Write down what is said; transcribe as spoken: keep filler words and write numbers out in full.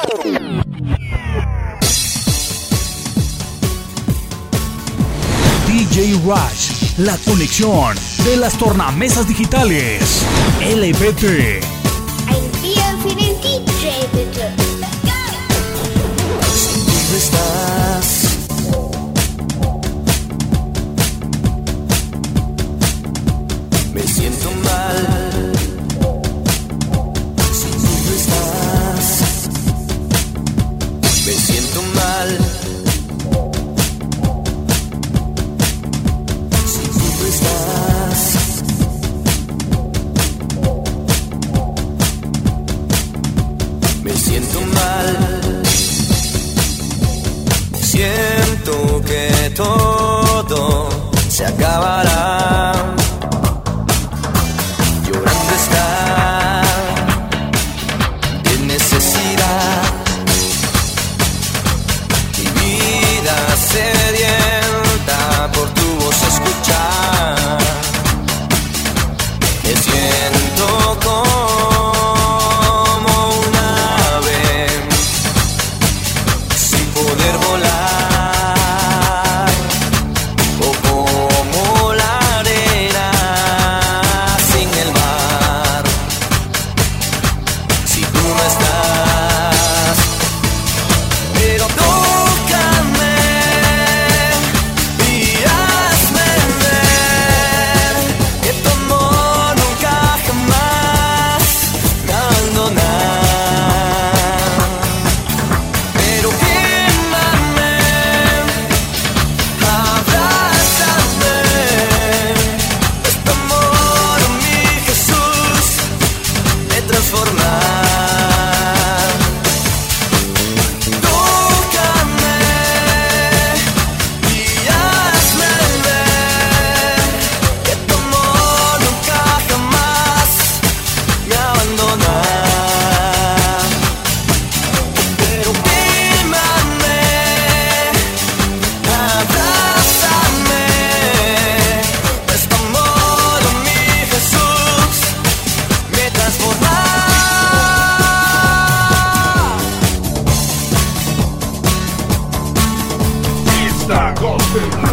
D J Rush, la conexión de las tornamesas digitales. L B T. Ein Bier für den D J, bitte. ¿Dónde estás? Me siento mal. Si tú no estás, me siento mal. Si tú no estás, me siento mal. Siento que todo se acabará. Llorando está, de necesidad. Mi vida sedienta por tu voz escuchar. Me siento como un ave sin poder volar. Gospel